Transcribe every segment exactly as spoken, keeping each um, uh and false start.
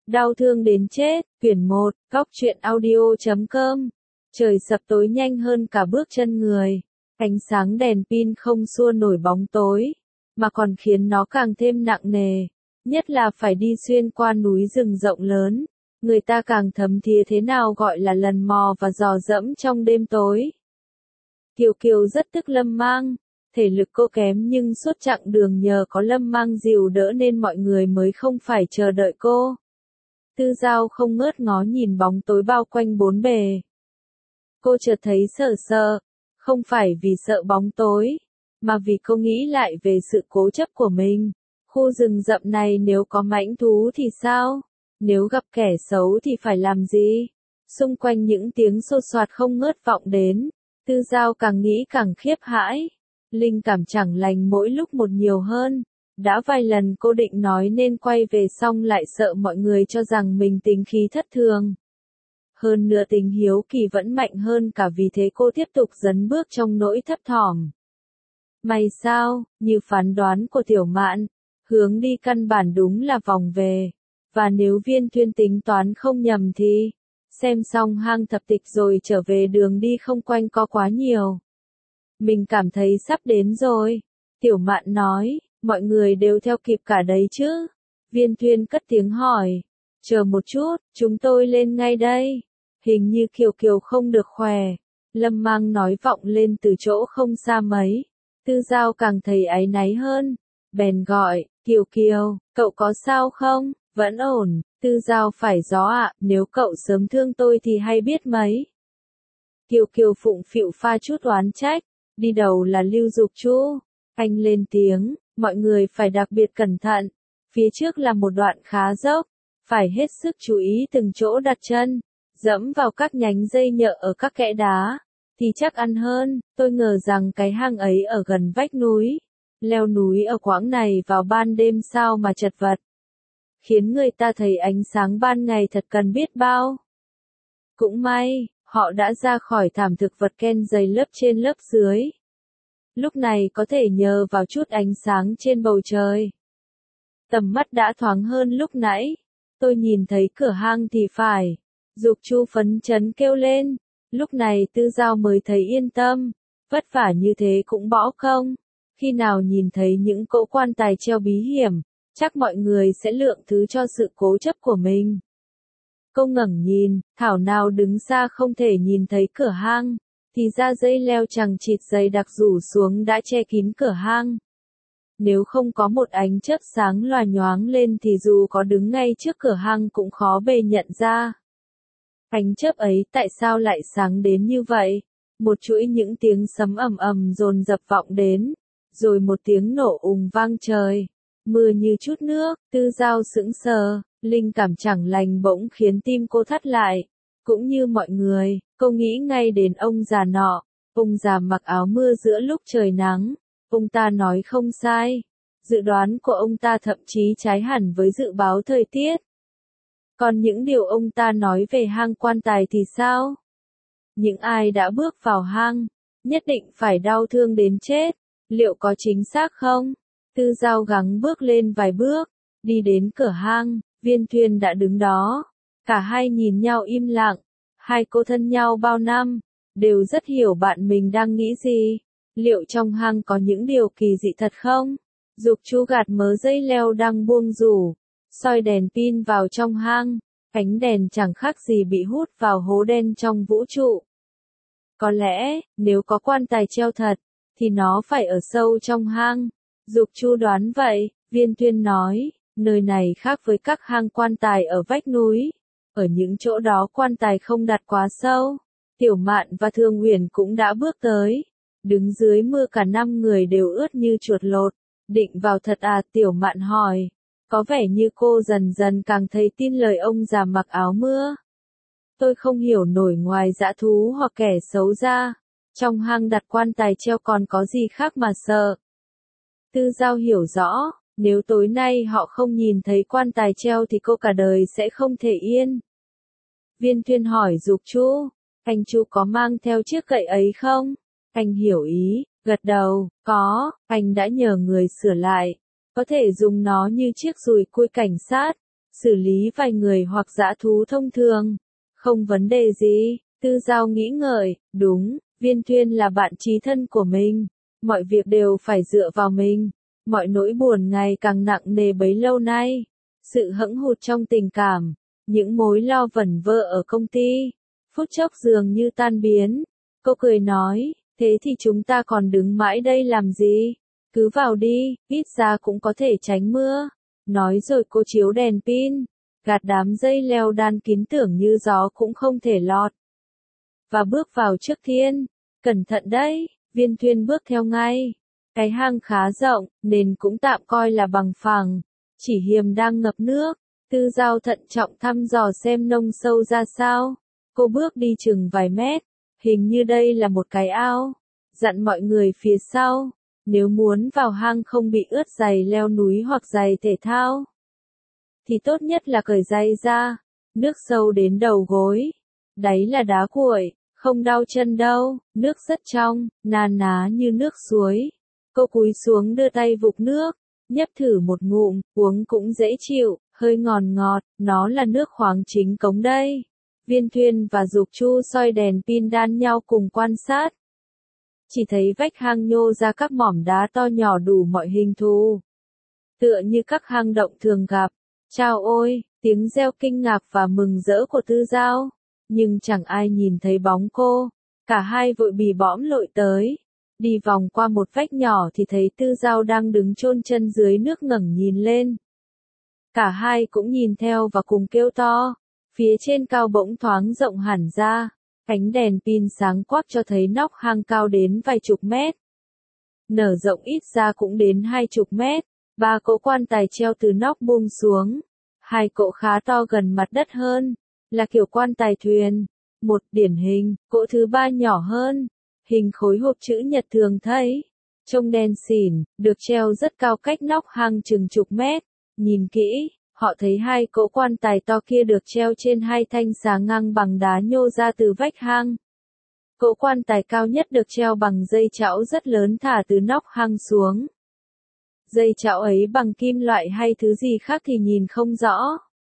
Đau thương đến chết, quyển một, góc truyện audio chấm com. Trời sập tối nhanh hơn cả bước chân người. Ánh sáng đèn pin không xua nổi bóng tối, mà còn khiến nó càng thêm nặng nề. Nhất là phải đi xuyên qua núi rừng rộng lớn. Người ta càng thấm thía thế nào gọi là lần mò và dò dẫm trong đêm tối. Kiều Kiều rất tức Lâm Mang. Thể lực cô kém nhưng suốt chặng đường nhờ có Lâm Mang dìu đỡ nên mọi người mới không phải chờ đợi cô. Tư Giao không ngớt ngó nhìn bóng tối bao quanh bốn bề. Cô chợt thấy sợ sợ, không phải vì sợ bóng tối, mà vì cô nghĩ lại về sự cố chấp của mình. Khu rừng rậm này nếu có mãnh thú thì sao? Nếu gặp kẻ xấu thì phải làm gì? Xung quanh những tiếng xô xoạt không ngớt vọng đến, Tư Giao càng nghĩ càng khiếp hãi. Linh cảm chẳng lành mỗi lúc một nhiều hơn. Đã vài lần cô định nói nên quay về xong lại sợ mọi người cho rằng mình tính khí thất thường. Hơn nữa tình hiếu kỳ vẫn mạnh hơn cả vì thế cô tiếp tục dấn bước trong nỗi thấp thỏm. May sao, như phán đoán của Tiểu Mạn, hướng đi căn bản đúng là vòng về. Và nếu Viên Thuyên tính toán không nhầm thì, xem xong hang thập tịch rồi trở về đường đi không quanh co quá nhiều. Mình cảm thấy sắp đến rồi. Tiểu Mạn nói, mọi người đều theo kịp cả đấy chứ? Viên Thuyên cất tiếng hỏi. Chờ một chút, chúng tôi lên ngay đây. Hình như Kiều Kiều không được khỏe. Lâm Mang nói vọng lên từ chỗ không xa mấy. Tư Giao càng thấy áy náy hơn. Bèn gọi, Kiều Kiều, cậu có sao không? Vẫn ổn. Tư Giao phải gió ạ, nếu cậu sớm thương tôi thì hay biết mấy. Kiều Kiều phụng phịu pha chút oán trách. Đi đầu là Lưu Dục Chu. Anh lên tiếng, mọi người phải đặc biệt cẩn thận. Phía trước là một đoạn khá dốc, phải hết sức chú ý từng chỗ đặt chân. Dẫm vào các nhánh dây nhợ ở các kẽ đá, thì chắc ăn hơn. Tôi ngờ rằng cái hang ấy ở gần vách núi. Leo núi ở quãng này vào ban đêm sao mà chật vật. Khiến người ta thấy ánh sáng ban ngày thật cần biết bao. Cũng may, họ đã ra khỏi thảm thực vật ken dày lớp trên lớp dưới. Lúc này có thể nhờ vào chút ánh sáng trên bầu trời. Tầm mắt đã thoáng hơn lúc nãy. Tôi nhìn thấy cửa hang thì phải. Dục Chu phấn chấn kêu lên. Lúc này Tư Giao mới thấy yên tâm. Vất vả như thế cũng bỏ công. Khi nào nhìn thấy những cỗ quan tài treo bí hiểm, chắc mọi người sẽ lượng thứ cho sự cố chấp của mình. Cô ngẩng nhìn, thảo nào đứng xa không thể nhìn thấy cửa hang. Thì ra dây leo chằng chịt dày đặc rủ xuống đã che kín cửa hang. Nếu không có một ánh chớp sáng lòa nhoáng lên thì dù có đứng ngay trước cửa hang cũng khó bề nhận ra. Ánh chớp ấy tại sao lại sáng đến như vậy? Một chuỗi những tiếng sấm ầm ầm dồn dập vọng đến, rồi một tiếng nổ ùng vang trời. Mưa như chút nước, Tư Giao sững sờ, linh cảm chẳng lành bỗng khiến tim cô thắt lại. Cũng như mọi người, cô nghĩ ngay đến ông già nọ, ông già mặc áo mưa giữa lúc trời nắng. Ông ta nói không sai. Dự đoán của ông ta thậm chí trái hẳn với dự báo thời tiết. Còn những điều ông ta nói về hang quan tài thì sao? Những ai đã bước vào hang, nhất định phải đau thương đến chết. Liệu có chính xác không? Tư Giao gắng bước lên vài bước, đi đến cửa hang, Viên Thuyên đã đứng đó. Cả hai nhìn nhau im lặng. Hai cô thân nhau bao năm, đều rất hiểu bạn mình đang nghĩ gì. Liệu trong hang có những điều kỳ dị thật không? Dục Chu gạt mớ dây leo đang buông rủ, soi đèn pin vào trong hang. Ánh đèn chẳng khác gì bị hút vào hố đen trong vũ trụ. Có lẽ, nếu có quan tài treo thật, thì nó phải ở sâu trong hang. Dục Chu đoán vậy. Viên Thuyên nói, nơi này khác với các hang quan tài ở vách núi. Ở những chỗ đó quan tài không đặt quá sâu. Tiểu Mạn và Thương Huyền cũng đã bước tới. Đứng dưới mưa cả năm người đều ướt như chuột lột. Định vào thật à? Tiểu Mạn hỏi. Có vẻ như cô dần dần càng thấy tin lời ông già mặc áo mưa. Tôi không hiểu nổi ngoài dã thú hoặc kẻ xấu ra. Trong hang đặt quan tài treo còn có gì khác mà sợ. Tư Giao hiểu rõ. Nếu tối nay họ không nhìn thấy quan tài treo thì cô cả đời sẽ không thể yên. Viên Thuyên hỏi Dục Chu, anh Chu có mang theo chiếc gậy ấy không? Anh hiểu ý, gật đầu, có, anh đã nhờ người sửa lại. Có thể dùng nó như chiếc dùi cui cảnh sát. xử lý vài người hoặc dã thú thông thường. Không vấn đề gì, Tư Giao nghĩ ngợi, đúng, Viên Thuyên là bạn chí thân của mình. Mọi việc đều phải dựa vào mình. Mọi nỗi buồn ngày càng nặng nề bấy lâu nay. Sự hẫng hụt trong tình cảm. Những mối lo vẩn vơ ở công ty. Phút chốc dường như tan biến. Cô cười nói, thế thì chúng ta còn đứng mãi đây làm gì? Cứ vào đi, ít ra cũng có thể tránh mưa. Nói rồi cô chiếu đèn pin. Gạt đám dây leo đan kín tưởng như gió cũng không thể lọt. Và bước vào trước thiên. Cẩn thận đấy, Viên Thuyên bước theo ngay. Cái hang khá rộng, nên cũng tạm coi là bằng phẳng. Chỉ hiềm đang ngập nước. Tư Giao thận trọng thăm dò xem nông sâu ra sao. Cô bước đi chừng vài mét. Hình như đây là một cái ao. Dặn mọi người phía sau. Nếu muốn vào hang không bị ướt giày leo núi hoặc giày thể thao, thì tốt nhất là cởi giày ra. Nước sâu đến đầu gối. Đáy là đá cuội, không đau chân đâu. Nước rất trong, na ná như nước suối. Cô cúi xuống đưa tay vục nước. Nhấp thử một ngụm, uống cũng dễ chịu, hơi ngọt ngọt. Nó là nước khoáng chính cống đây. Viên Thuyên và Dục Chu soi đèn pin đan nhau cùng quan sát. Chỉ thấy vách hang nhô ra các mỏm đá to nhỏ đủ mọi hình thù. Tựa như các hang động thường gặp. Chao ôi, tiếng reo kinh ngạc và mừng rỡ của Tư Giao. Nhưng chẳng ai nhìn thấy bóng cô. Cả hai vội bì bõm lội tới. Đi vòng qua một vách nhỏ thì thấy Tư Giao đang đứng chôn chân dưới nước ngẩng nhìn lên. Cả hai cũng nhìn theo và cùng kêu to. Phía trên cao bỗng thoáng rộng hẳn ra. Ánh đèn pin sáng quắc cho thấy nóc hang cao đến vài chục mét. Nở rộng ít ra cũng đến hai chục mét. Ba cỗ quan tài treo từ nóc buông xuống. Hai cỗ khá to gần mặt đất hơn. Là kiểu quan tài thuyền. Một điển hình, cỗ thứ ba nhỏ hơn. Hình khối hộp chữ nhật thường thấy. Trông đen xỉn, được treo rất cao cách nóc hang chừng chục mét. Nhìn kỹ, họ thấy hai cỗ quan tài to kia được treo trên hai thanh xà ngang bằng đá nhô ra từ vách hang. Cỗ quan tài cao nhất được treo bằng dây chảo rất lớn thả từ nóc hang xuống. Dây chảo ấy bằng kim loại hay thứ gì khác thì nhìn không rõ.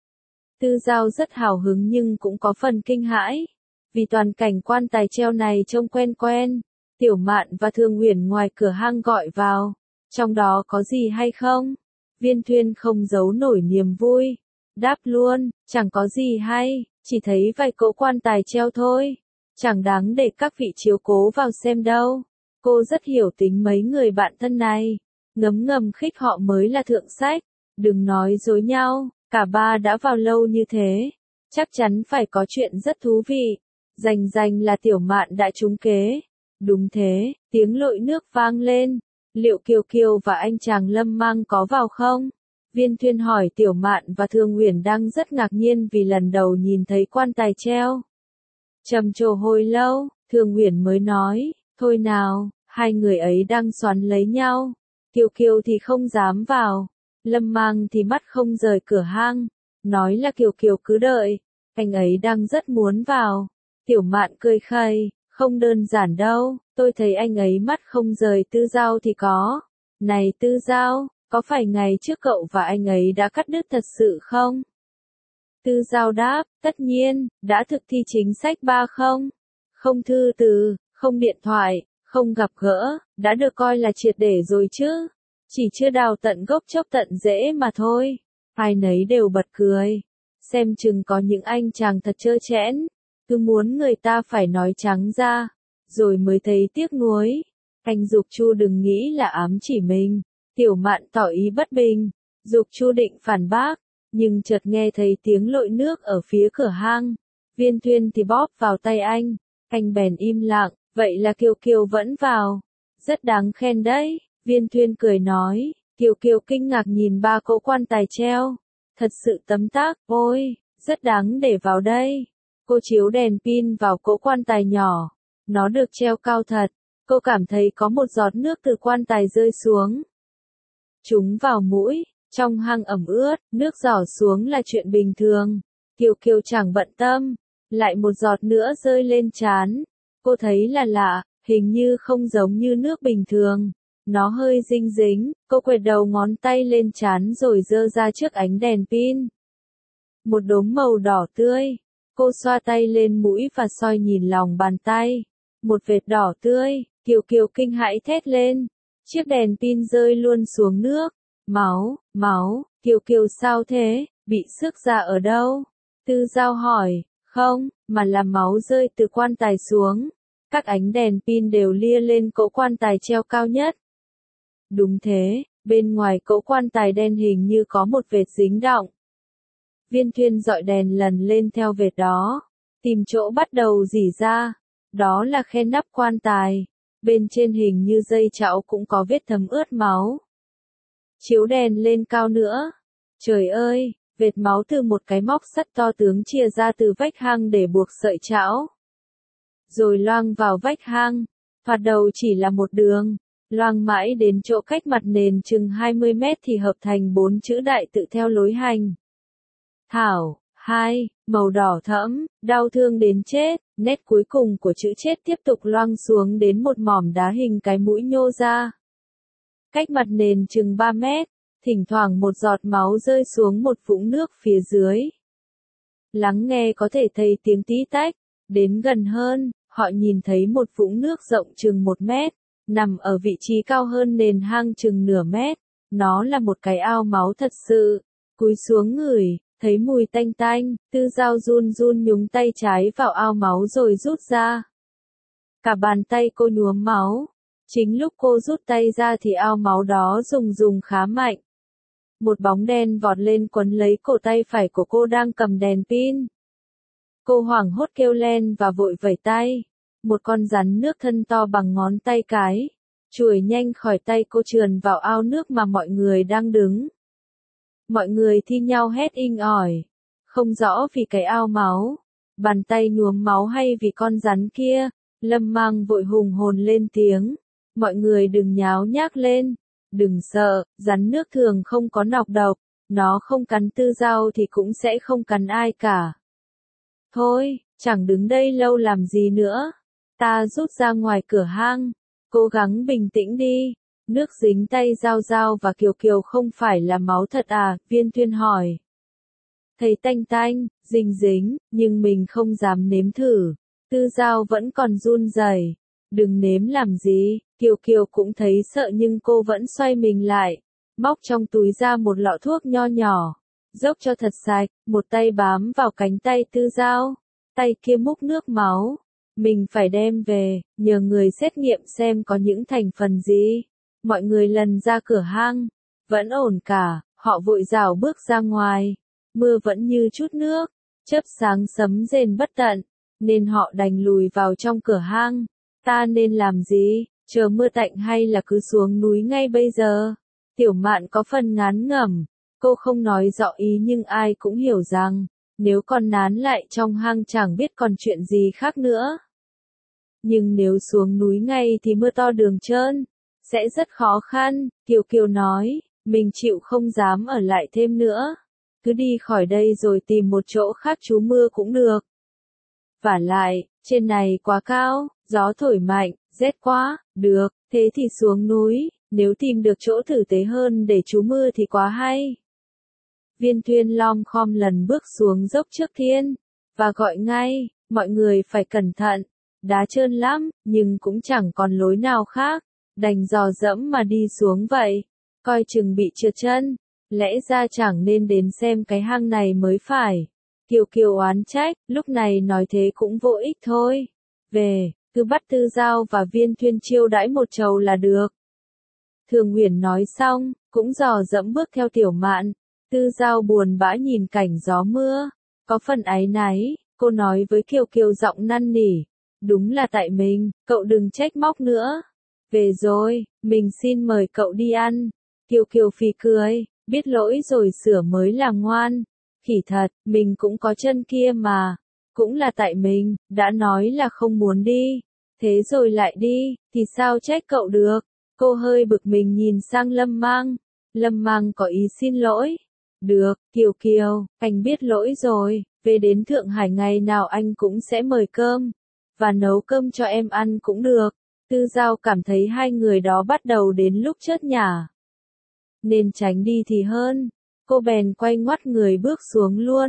Tư Giao rất hào hứng nhưng cũng có phần kinh hãi. Vì toàn cảnh quan tài treo này trông quen quen. Tiểu Mạn và Thương Uyển ngoài cửa hang gọi vào. Trong đó có gì hay không? Viên Thuyên không giấu nổi niềm vui. Đáp luôn, chẳng có gì hay, chỉ thấy vài cỗ quan tài treo thôi. Chẳng đáng để các vị chiếu cố vào xem đâu. Cô rất hiểu tính mấy người bạn thân này. Ngấm ngầm khích họ mới là thượng sách. Đừng nói dối nhau, cả ba đã vào lâu như thế. Chắc chắn phải có chuyện rất thú vị. Rành rành là Tiểu Mạn đã trúng kế. Đúng thế, tiếng lội nước vang lên. Liệu Kiều Kiều và anh chàng Lâm Mang có vào không? Viên Thuyên hỏi Tiểu Mạn và Thương Uyển đang rất ngạc nhiên vì lần đầu nhìn thấy quan tài treo. Trầm trồ hồi lâu, Thương Uyển mới nói, thôi nào, hai người ấy đang xoắn lấy nhau. Kiều Kiều thì không dám vào. Lâm Mang thì mắt không rời cửa hang. Nói là Kiều Kiều cứ đợi. Anh ấy đang rất muốn vào. Tiểu Mạn cười khẩy, không đơn giản đâu, tôi thấy anh ấy mắt không rời Tư Giao thì có. Này Tư Giao, có phải ngày trước cậu và anh ấy đã cắt đứt thật sự không? Tư Giao đáp, tất nhiên, đã thực thi chính sách ba không? Không thư từ, không điện thoại, không gặp gỡ, đã được coi là triệt để rồi chứ. Chỉ chưa đào tận gốc chốc tận rễ mà thôi. Ai nấy đều bật cười. Xem chừng có những anh chàng thật trơ trẽn. Cứ muốn người ta phải nói trắng ra. Rồi mới thấy tiếc nuối. Anh Dục Chu đừng nghĩ là ám chỉ mình. Tiểu Mạn tỏ ý bất bình. Dục Chu định phản bác. Nhưng chợt nghe thấy tiếng lội nước ở phía cửa hang. Viên Thuyên thì bóp vào tay anh. Anh bèn im lặng. Vậy là Kiều Kiều vẫn vào. Rất đáng khen đấy. Viên Thuyên cười nói. Kiều Kiều kinh ngạc nhìn ba cỗ quan tài treo. Thật sự tấm tắc, ôi, rất đáng để vào đây. Cô chiếu đèn pin vào cỗ quan tài nhỏ. Nó được treo cao thật. Cô cảm thấy có một giọt nước từ quan tài rơi xuống. Chúng vào mũi, trong hang ẩm ướt, nước giỏ xuống là chuyện bình thường. Kiều Kiều chẳng bận tâm. Lại một giọt nữa rơi lên trán. Cô thấy là lạ, hình như không giống như nước bình thường. Nó hơi dinh dính, cô quệt đầu ngón tay lên trán rồi giơ ra trước ánh đèn pin. một đốm màu đỏ tươi. Cô xoa tay lên mũi và soi nhìn lòng bàn tay. Một vệt đỏ tươi, Kiều Kiều kinh hãi thét lên. Chiếc đèn pin rơi luôn xuống nước. Máu, máu, Kiều Kiều sao thế, bị xước ra ở đâu? Tư Giao hỏi, không, mà là máu rơi từ quan tài xuống. Các ánh đèn pin đều lia lên cỗ quan tài treo cao nhất. Đúng thế, bên ngoài cỗ quan tài đen hình như có một vệt dính đọng. Viên Thuyên dọi đèn lần lên theo vệt đó, tìm chỗ bắt đầu rỉ ra. Đó là khe nắp quan tài. Bên trên hình như dây chảo cũng có vết thấm ướt máu. Chiếu đèn lên cao nữa. Trời ơi, vệt máu từ một cái móc sắt to tướng chìa ra từ vách hang để buộc sợi chảo. Rồi loang vào vách hang. Thoạt đầu chỉ là một đường. Loang mãi đến chỗ cách mặt nền chừng hai mươi mét thì hợp thành bốn chữ đại tự theo lối hành. Thảo, hai, màu đỏ thẫm, đau thương đến chết. Nét cuối cùng của chữ chết tiếp tục loang xuống đến một mỏm đá hình cái mũi nhô ra. Cách mặt nền chừng ba mét, thỉnh thoảng một giọt máu rơi xuống một vũng nước phía dưới. Lắng nghe có thể thấy tiếng tí tách. Đến gần hơn, họ nhìn thấy một vũng nước rộng chừng một mét, nằm ở vị trí cao hơn nền hang chừng nửa mét. Nó là một cái ao máu thật sự. Cúi xuống ngửi, thấy mùi tanh tanh, Tư Giao run run nhúng tay trái vào ao máu rồi rút ra. Cả bàn tay cô nhuốm máu. Chính lúc cô rút tay ra thì ao máu đó rùng rùng khá mạnh. Một bóng đen vọt lên quấn lấy cổ tay phải của cô đang cầm đèn pin. Cô hoảng hốt kêu lên và vội vẩy tay. Một con rắn nước thân to bằng ngón tay cái, chuồi nhanh khỏi tay cô trườn vào ao nước mà mọi người đang đứng. Mọi người thi nhau hét inh ỏi. Không rõ vì cái ao máu, bàn tay nhuốm máu hay vì con rắn kia. Lâm Mang vội hùng hồn lên tiếng. Mọi người đừng nháo nhác lên. Đừng sợ, rắn nước thường không có nọc độc. Nó không cắn Tư Giao thì cũng sẽ không cắn ai cả. Thôi, chẳng đứng đây lâu làm gì nữa. Ta rút ra ngoài cửa hang. Cố gắng bình tĩnh đi. Nước dính tay Giao Giao và Kiều Kiều không phải là máu thật à? Viên Thuyên hỏi. Thấy tanh tanh, dính dính, nhưng mình không dám nếm thử. Tư Giao vẫn còn run rẩy. Đừng nếm làm gì. Kiều Kiều cũng thấy sợ nhưng cô vẫn xoay mình lại. Móc trong túi ra một lọ thuốc nho nhỏ. Dốc cho thật sạch, một tay bám vào cánh tay Tư Giao. Tay kia múc nước máu. Mình phải đem về, nhờ người xét nghiệm xem có những thành phần gì. Mọi người lần ra cửa hang. Vẫn ổn cả, họ vội rảo bước ra ngoài. Mưa vẫn như chút nước, chớp sáng sấm rền bất tận, nên họ đành lùi vào trong cửa hang. Ta nên làm gì, chờ mưa tạnh hay là cứ xuống núi ngay bây giờ? Tiểu Mạn có phần ngán ngẩm. Cô không nói rõ ý nhưng ai cũng hiểu rằng, nếu còn nán lại trong hang chẳng biết còn chuyện gì khác nữa. Nhưng nếu xuống núi ngay thì mưa to đường trơn, sẽ rất khó khăn. Kiều Kiều nói, mình chịu không dám ở lại thêm nữa. Cứ đi khỏi đây rồi tìm một chỗ khác trú mưa cũng được. Vả lại, trên này quá cao, gió thổi mạnh, rét quá, được, thế thì xuống núi, nếu tìm được chỗ tử tế hơn để trú mưa thì quá hay. Viên Thuyên lom khom lần bước xuống dốc trước thiên, và gọi ngay, mọi người phải cẩn thận, đá trơn lắm, nhưng cũng chẳng còn lối nào khác, đành dò dẫm mà đi xuống vậy, coi chừng bị trượt chân, lẽ ra chẳng nên đến xem cái hang này mới phải. Kiều Kiều oán trách, lúc này nói thế cũng vô ích thôi, về, cứ bắt Tư Giao và Viên Thuyên chiêu đãi một chầu là được. Thường Huyền nói xong, cũng dò dẫm bước theo Tiểu Mạn. Tư Giao buồn bã nhìn cảnh gió mưa, có phần áy náy, cô nói với Kiều Kiều giọng năn nỉ, đúng là tại mình, cậu đừng trách móc nữa. Về rồi, mình xin mời cậu đi ăn. Kiều Kiều phì cười, biết lỗi rồi sửa mới là ngoan. Khỉ thật, mình cũng có chân kia mà, cũng là tại mình, đã nói là không muốn đi, thế rồi lại đi, thì sao trách cậu được. Cô hơi bực mình nhìn sang Lâm Mang, Lâm Mang có ý xin lỗi. Được, Kiều Kiều, anh biết lỗi rồi, về đến Thượng Hải ngày nào anh cũng sẽ mời cơm, và nấu cơm cho em ăn cũng được. Tư Giao cảm thấy hai người đó bắt đầu đến lúc chớt nhả, nên tránh đi thì hơn. Cô bèn quay ngoắt người bước xuống luôn.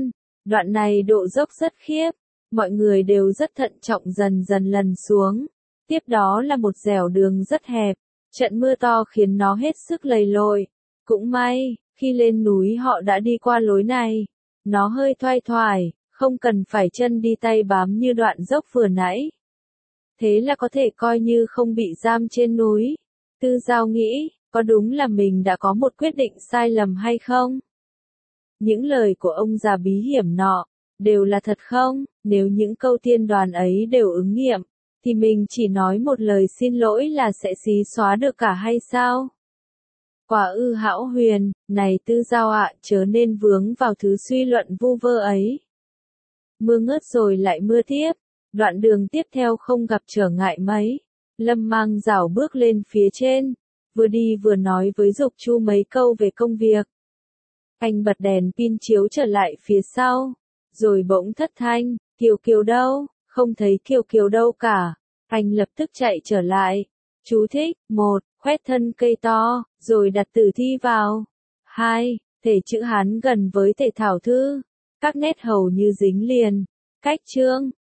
Đoạn này độ dốc rất khiếp, mọi người đều rất thận trọng dần dần lần xuống. Tiếp đó là một dẻo đường rất hẹp, trận mưa to khiến nó hết sức lầy lội. Cũng may, khi lên núi họ đã đi qua lối này. Nó hơi thoai thoải, không cần phải chân đi tay bám như đoạn dốc vừa nãy. Thế là có thể coi như không bị giam trên núi. Tư Giao nghĩ, có đúng là mình đã có một quyết định sai lầm hay không? Những lời của ông già bí hiểm nọ, đều là thật không? Nếu những câu tiên đoán ấy đều ứng nghiệm, thì mình chỉ nói một lời xin lỗi là sẽ xí xóa được cả hay sao? Quả ư hão huyền, này Tư Giao ạ, chớ nên vướng vào thứ suy luận vu vơ ấy. Mưa ngớt rồi lại mưa tiếp, đoạn đường tiếp theo không gặp trở ngại mấy. Lâm Mang rảo bước lên phía trên, vừa đi vừa nói với Dục Chu mấy câu về công việc. Anh bật đèn pin chiếu trở lại phía sau, rồi bỗng thất thanh, Kiều Kiều đâu, không thấy Kiều Kiều đâu cả. Anh lập tức chạy trở lại. Chú thích, một, khoét thân cây to, rồi đặt tử thi vào. Hai, thể chữ Hán gần với thể thảo thư, các nét hầu như dính liền. Cách chương